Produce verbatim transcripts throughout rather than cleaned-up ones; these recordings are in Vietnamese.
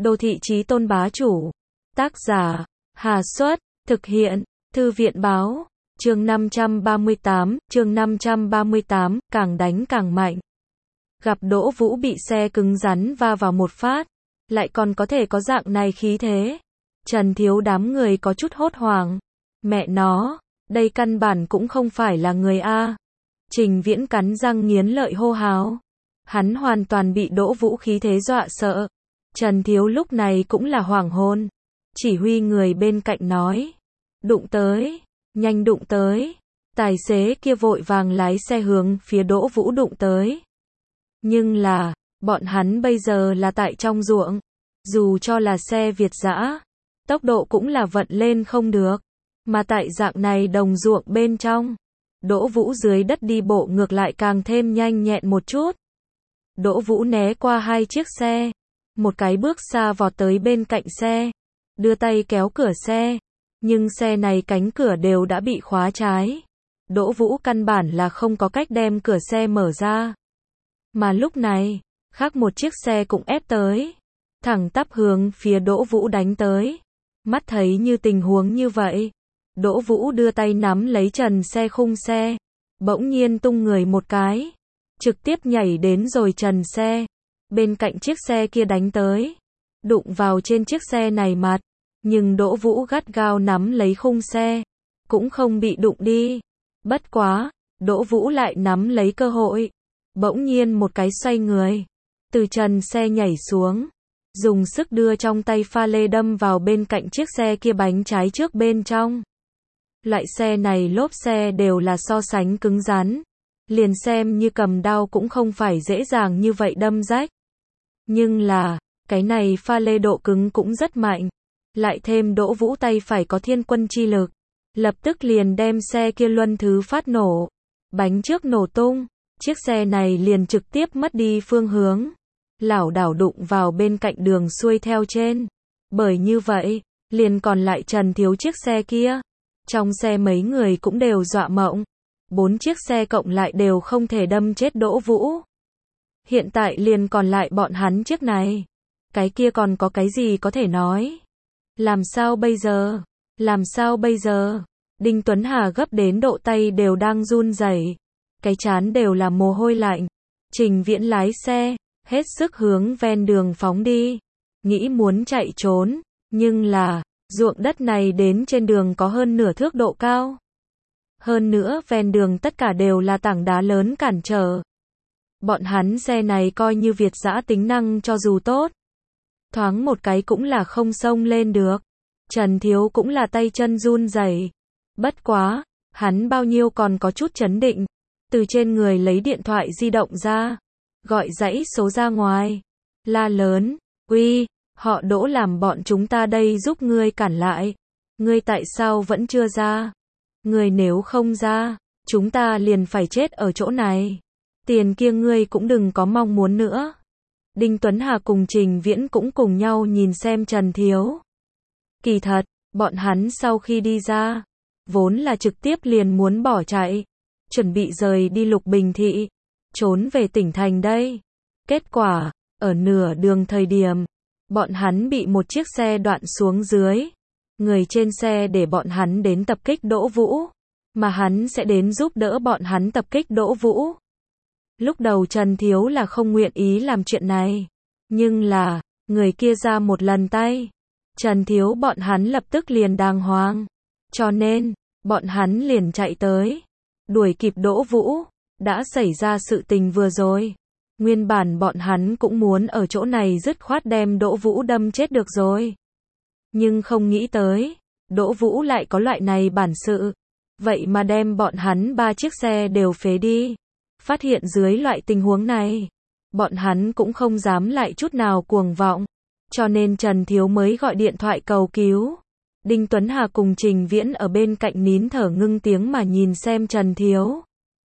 Đô thị chí tôn bá chủ. Tác giả, Hà Xuất, thực hiện, Thư viện báo, chương năm trăm ba mươi tám, chương năm trăm ba mươi tám, càng đánh càng mạnh. Gặp Đỗ Vũ bị xe cứng rắn va vào một phát, lại còn có thể có dạng này khí thế. Trần Thiếu đám người có chút hốt hoảng. Mẹ nó, đây căn bản cũng không phải là người A. Trình Viễn cắn răng nghiến lợi hô hào. Hắn hoàn toàn bị Đỗ Vũ khí thế dọa sợ. Trần Thiếu lúc này cũng là hoảng hồn. Chỉ huy người bên cạnh nói. Đụng tới, nhanh đụng tới. Tài xế kia vội vàng lái xe hướng phía Đỗ Vũ đụng tới. Nhưng là, bọn hắn bây giờ là tại trong ruộng. Dù cho là xe Việt dã, tốc độ cũng là vận lên không được. Mà tại dạng này đồng ruộng bên trong, Đỗ Vũ dưới đất đi bộ ngược lại càng thêm nhanh nhẹn một chút. Đỗ Vũ né qua hai chiếc xe, một cái bước xa vọt tới bên cạnh xe, đưa tay kéo cửa xe, nhưng xe này cánh cửa đều đã bị khóa trái. Đỗ Vũ căn bản là không có cách đem cửa xe mở ra. Mà lúc này, khác một chiếc xe cũng ép tới, thẳng tắp hướng phía Đỗ Vũ đánh tới. Mắt thấy như tình huống như vậy, Đỗ Vũ đưa tay nắm lấy trần xe khung xe, bỗng nhiên tung người một cái, trực tiếp nhảy đến rồi trần xe, bên cạnh chiếc xe kia đánh tới, đụng vào trên chiếc xe này mặt, nhưng Đỗ Vũ gắt gao nắm lấy khung xe, cũng không bị đụng đi. Bất quá, Đỗ Vũ lại nắm lấy cơ hội, bỗng nhiên một cái xoay người, từ trần xe nhảy xuống, dùng sức đưa trong tay pha lê đâm vào bên cạnh chiếc xe kia bánh trái trước bên trong. Loại xe này lốp xe đều là so sánh cứng rắn, liền xem như cầm đao cũng không phải dễ dàng như vậy đâm rách. Nhưng là, cái này pha lê độ cứng cũng rất mạnh, lại thêm Đỗ Vũ tay phải có thiên quân chi lực, lập tức liền đem xe kia luân thứ phát nổ, bánh trước nổ tung, chiếc xe này liền trực tiếp mất đi phương hướng, lảo đảo đụng vào bên cạnh đường xuôi theo trên. Bởi như vậy, liền còn lại Trần Thiếu chiếc xe kia. Trong xe mấy người cũng đều dọa mộng. Bốn chiếc xe cộng lại đều không thể đâm chết Đỗ Vũ. Hiện tại liền còn lại bọn hắn chiếc này. Cái kia còn có cái gì có thể nói? Làm sao bây giờ? Làm sao bây giờ? Đinh Tuấn Hà gấp đến độ tay đều đang run rẩy, cái trán đều là mồ hôi lạnh. Trình Viễn lái xe, hết sức hướng ven đường phóng đi, nghĩ muốn chạy trốn, nhưng là, ruộng đất này đến trên đường có hơn nửa thước độ cao. Hơn nữa ven đường tất cả đều là tảng đá lớn cản trở. Bọn hắn xe này coi như Việt dã tính năng cho dù tốt, thoáng một cái cũng là không xông lên được. Trần Thiếu cũng là tay chân run rẩy. Bất quá, hắn bao nhiêu còn có chút chấn định, từ trên người lấy điện thoại di động ra, gọi dãy số ra ngoài, la lớn, uy, họ Đỗ làm bọn chúng ta đây giúp ngươi cản lại, ngươi tại sao vẫn chưa ra? Ngươi nếu không ra, chúng ta liền phải chết ở chỗ này, tiền kia ngươi cũng đừng có mong muốn nữa. Đinh Tuấn Hà cùng Trình Viễn cũng cùng nhau nhìn xem Trần Thiếu. Kỳ thật, bọn hắn sau khi đi ra, vốn là trực tiếp liền muốn bỏ chạy, chuẩn bị rời đi Lục Bình thị, trốn về tỉnh thành đây. Kết quả, ở nửa đường thời điểm, bọn hắn bị một chiếc xe đoạn xuống dưới. Người trên xe để bọn hắn đến tập kích Đỗ Vũ, mà hắn sẽ đến giúp đỡ bọn hắn tập kích Đỗ Vũ. Lúc đầu Trần Thiếu là không nguyện ý làm chuyện này, nhưng là, người kia ra một lần tay, Trần Thiếu bọn hắn lập tức liền đàng hoàng, cho nên, bọn hắn liền chạy tới, đuổi kịp Đỗ Vũ. Đã xảy ra sự tình vừa rồi, nguyên bản bọn hắn cũng muốn ở chỗ này dứt khoát đem Đỗ Vũ đâm chết được rồi. Nhưng không nghĩ tới, Đỗ Vũ lại có loại này bản sự, vậy mà đem bọn hắn ba chiếc xe đều phế đi. Phát hiện dưới loại tình huống này, bọn hắn cũng không dám lại chút nào cuồng vọng, cho nên Trần Thiếu mới gọi điện thoại cầu cứu. Đinh Tuấn Hà cùng Trình Viễn ở bên cạnh nín thở ngưng tiếng mà nhìn xem Trần Thiếu.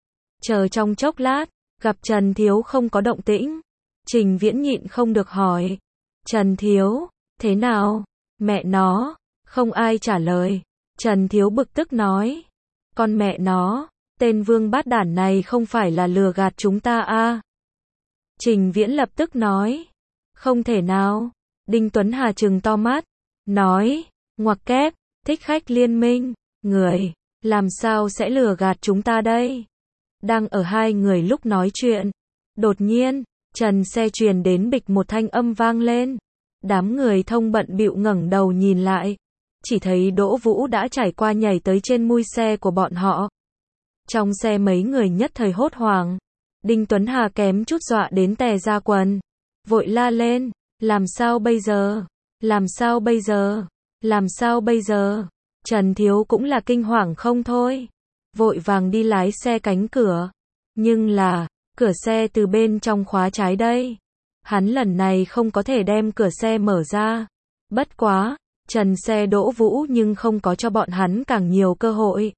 Chờ trong chốc lát, gặp Trần Thiếu không có động tĩnh, Trình Viễn nhịn không được hỏi, Trần Thiếu, thế nào? Mẹ nó, không ai trả lời. Trần Thiếu bực tức nói, con mẹ nó, tên vương bát đản này không phải là lừa gạt chúng ta à? Trình Viễn lập tức nói, không thể nào, Đinh Tuấn Hà trừng to mắt, nói, ngoặc kép, thích khách liên minh, người, làm sao sẽ lừa gạt chúng ta đây? Đang ở hai người lúc nói chuyện, đột nhiên, trần xe truyền đến bịch một thanh âm vang lên. Đám người thông bận bịu ngẩng đầu nhìn lại, chỉ thấy Đỗ Vũ đã trải qua nhảy tới trên mui xe của bọn họ. Trong xe mấy người nhất thời hốt hoảng, Đinh Tuấn Hà kém chút dọa đến tè ra quần, vội la lên, làm sao bây giờ, làm sao bây giờ, làm sao bây giờ, Trần Thiếu cũng là kinh hoàng không thôi, vội vàng đi lái xe cánh cửa, nhưng là, cửa xe từ bên trong khóa trái đây, hắn lần này không có thể đem cửa xe mở ra, bất quá, trần xe Đỗ Vũ nhưng không có cho bọn hắn càng nhiều cơ hội.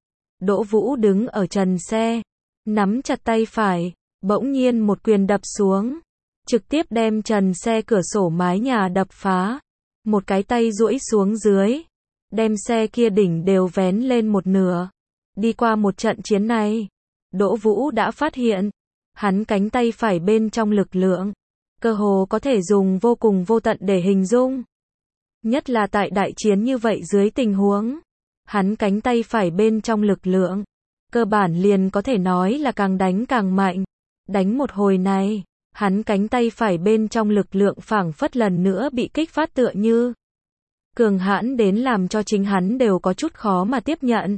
Đỗ Vũ đứng ở trần xe, nắm chặt tay phải, bỗng nhiên một quyền đập xuống, trực tiếp đem trần xe cửa sổ mái nhà đập phá, một cái tay duỗi xuống dưới, đem xe kia đỉnh đều vén lên một nửa. Đi qua một trận chiến này, Đỗ Vũ đã phát hiện, hắn cánh tay phải bên trong lực lượng, cơ hồ có thể dùng vô cùng vô tận để hình dung. Nhất là tại đại chiến như vậy dưới tình huống, hắn cánh tay phải bên trong lực lượng, cơ bản liền có thể nói là càng đánh càng mạnh. Đánh một hồi này, hắn cánh tay phải bên trong lực lượng phảng phất lần nữa bị kích phát tựa như cường hãn đến làm cho chính hắn đều có chút khó mà tiếp nhận.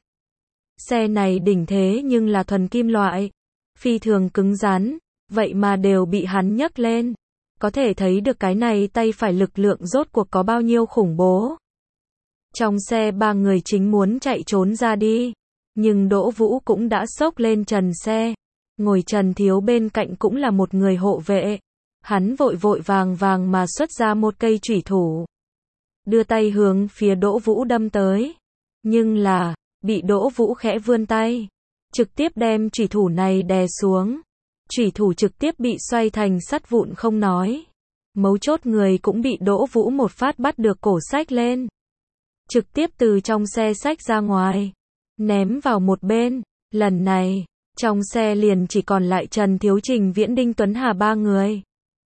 Xe này đỉnh thế nhưng là thuần kim loại, phi thường cứng rắn, vậy mà đều bị hắn nhấc lên. Có thể thấy được cái này tay phải lực lượng rốt cuộc có bao nhiêu khủng bố. Trong xe ba người chính muốn chạy trốn ra đi, nhưng Đỗ Vũ cũng đã xốc lên trần xe. Ngồi Trần Thiếu bên cạnh cũng là một người hộ vệ. Hắn vội vội vàng vàng mà xuất ra một cây chủy thủ, đưa tay hướng phía Đỗ Vũ đâm tới. Nhưng là, bị Đỗ Vũ khẽ vươn tay, trực tiếp đem chủy thủ này đè xuống. Chủy thủ trực tiếp bị xoay thành sắt vụn không nói. Mấu chốt người cũng bị Đỗ Vũ một phát bắt được cổ xách lên. Trực tiếp từ trong xe xách ra ngoài, ném vào một bên. Lần này, trong xe liền chỉ còn lại Trần Thiếu, Trình Viễn, Đinh Tuấn Hà ba người.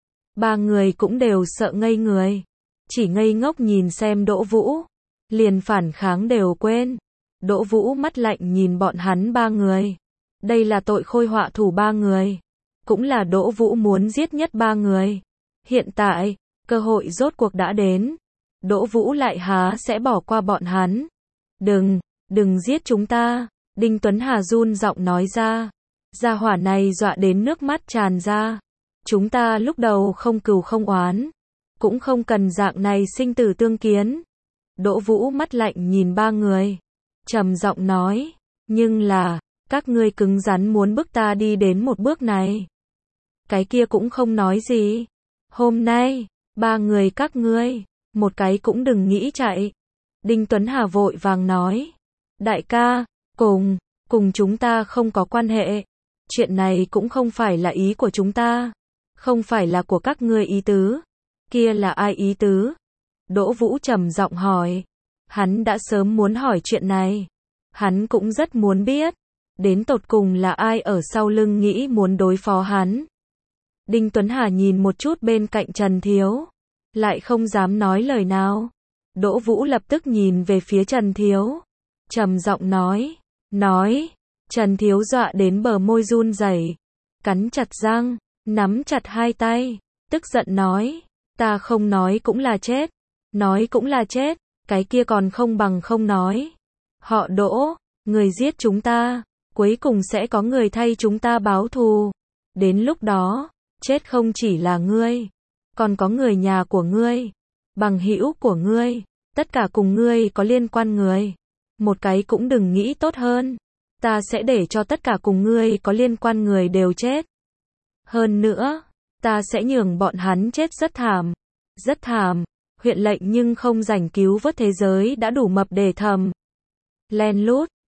Ba người cũng đều sợ ngây người, chỉ ngây ngốc nhìn xem Đỗ Vũ, liền phản kháng đều quên. Đỗ Vũ mắt lạnh nhìn bọn hắn ba người. Đây là tội khôi họa thủ ba người, cũng là Đỗ Vũ muốn giết nhất ba người. Hiện tại, cơ hội rốt cuộc đã đến. Đỗ Vũ lại há sẽ bỏ qua bọn hắn. Đừng, đừng giết chúng ta. Đinh Tuấn Hà run giọng nói ra. Gia hỏa này dọa đến nước mắt tràn ra. Chúng ta lúc đầu không cừu không oán, cũng không cần dạng này sinh tử tương kiến. Đỗ Vũ mắt lạnh nhìn ba người, trầm giọng nói, nhưng là, các ngươi cứng rắn muốn bức ta đi đến một bước này. Cái kia cũng không nói gì. Hôm nay, ba người các ngươi, một cái cũng đừng nghĩ chạy. Đinh Tuấn Hà vội vàng nói, đại ca, cùng, cùng chúng ta không có quan hệ. Chuyện này cũng không phải là ý của chúng ta, không phải là của các ngươi ý tứ. Kia là ai ý tứ? Đỗ Vũ trầm giọng hỏi. Hắn đã sớm muốn hỏi chuyện này. Hắn cũng rất muốn biết, đến tột cùng là ai ở sau lưng nghĩ muốn đối phó hắn. Đinh Tuấn Hà nhìn một chút bên cạnh Trần Thiếu, lại không dám nói lời nào. Đỗ Vũ lập tức nhìn về phía Trần Thiếu, trầm giọng nói, nói, Trần Thiếu dọa đến bờ môi run rẩy, cắn chặt răng, nắm chặt hai tay, tức giận nói, ta không nói cũng là chết, nói cũng là chết, cái kia còn không bằng không nói. Họ Đỗ, người giết chúng ta, cuối cùng sẽ có người thay chúng ta báo thù. Đến lúc đó, chết không chỉ là ngươi, còn có người nhà của ngươi, bằng hữu của ngươi, tất cả cùng ngươi có liên quan người. Một cái cũng đừng nghĩ tốt hơn. Ta sẽ để cho tất cả cùng ngươi có liên quan người đều chết. Hơn nữa, ta sẽ nhường bọn hắn chết rất thảm. Rất thảm. Huyện lệnh nhưng không rảnh cứu vớt thế giới đã đủ mập để thầm. Len lút,